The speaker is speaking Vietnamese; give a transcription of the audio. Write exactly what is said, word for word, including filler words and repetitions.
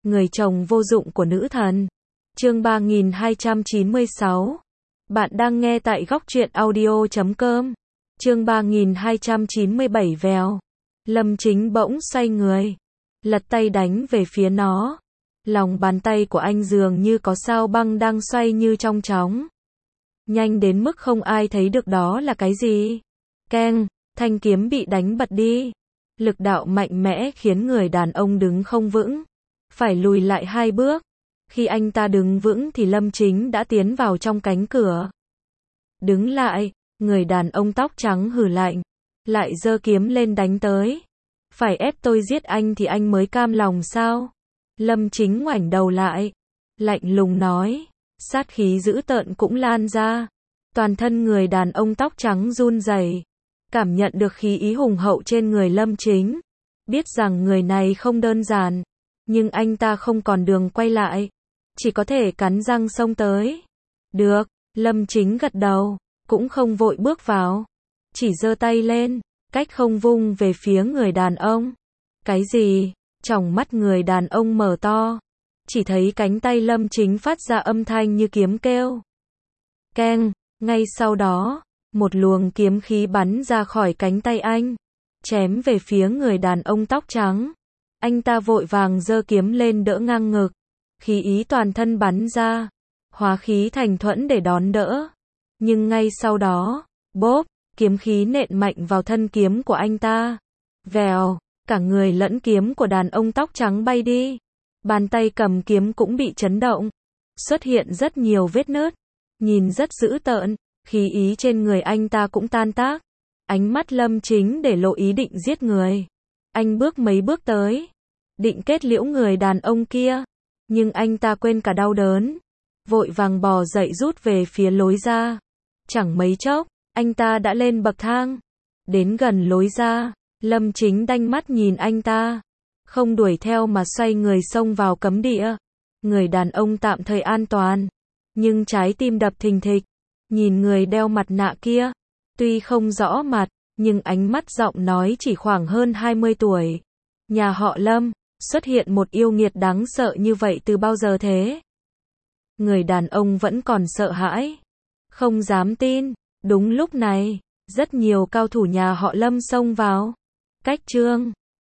người chồng vô dụng của nữ thần. Chương ba nghìn hai trăm chín mươi sáu. Bạn đang nghe tại góc truyện audio chấm com. Chương ba nghìn hai trăm chín mươi bảy vèo. Lâm Chính bỗng xoay người, lật tay đánh về phía nó. Lòng bàn tay của anh dường như có sao băng đang xoay như trong chóng. Nhanh đến mức không ai thấy được đó là cái gì. Keng, thanh kiếm bị đánh bật đi. Lực đạo mạnh mẽ khiến người đàn ông đứng không vững, phải lùi lại hai bước. Khi anh ta đứng vững thì Lâm Chính đã tiến vào trong cánh cửa. Đứng lại, người đàn ông tóc trắng hừ lạnh, lại giơ kiếm lên đánh tới. Phải ép tôi giết anh thì anh mới cam lòng sao? Lâm Chính ngoảnh đầu lại, lạnh lùng nói, sát khí dữ tợn cũng lan ra. Toàn thân người đàn ông tóc trắng run rẩy, cảm nhận được khí ý hùng hậu trên người Lâm Chính. Biết rằng người này không đơn giản, nhưng anh ta không còn đường quay lại, chỉ có thể cắn răng xông tới. Được, Lâm Chính gật đầu, cũng không vội bước vào, chỉ giơ tay lên, cách không vung về phía người đàn ông. Cái gì? Tròng mắt người đàn ông mở to, chỉ thấy cánh tay Lâm Chính phát ra âm thanh như kiếm kêu. Keng, ngay sau đó, một luồng kiếm khí bắn ra khỏi cánh tay anh, chém về phía người đàn ông tóc trắng. Anh ta vội vàng giơ kiếm lên đỡ ngang ngực, khí ý toàn thân bắn ra, hóa khí thành thuẫn để đón đỡ. Nhưng ngay sau đó, bốp, kiếm khí nện mạnh vào thân kiếm của anh ta. Vèo, cả người lẫn kiếm của đàn ông tóc trắng bay đi. Bàn tay cầm kiếm cũng bị chấn động, xuất hiện rất nhiều vết nứt, nhìn rất dữ tợn. Khí ý trên người anh ta cũng tan tác. Ánh mắt Lâm Chính để lộ ý định giết người. Anh bước mấy bước tới, định kết liễu người đàn ông kia, nhưng anh ta quên cả đau đớn, vội vàng bò dậy rút về phía lối ra. Chẳng mấy chốc, anh ta đã lên bậc thang, đến gần lối ra. Lâm Chính đanh mắt nhìn anh ta, không đuổi theo mà xoay người xông vào cấm địa. Người đàn ông tạm thời an toàn, nhưng trái tim đập thình thịch. Nhìn người đeo mặt nạ kia, tuy không rõ mặt, nhưng ánh mắt giọng nói chỉ khoảng hơn hai mươi tuổi. Nhà họ Lâm, xuất hiện một yêu nghiệt đáng sợ như vậy từ bao giờ thế? Người đàn ông vẫn còn sợ hãi, không dám tin. Đúng lúc này, rất nhiều cao thủ nhà họ Lâm xông vào. Cách chương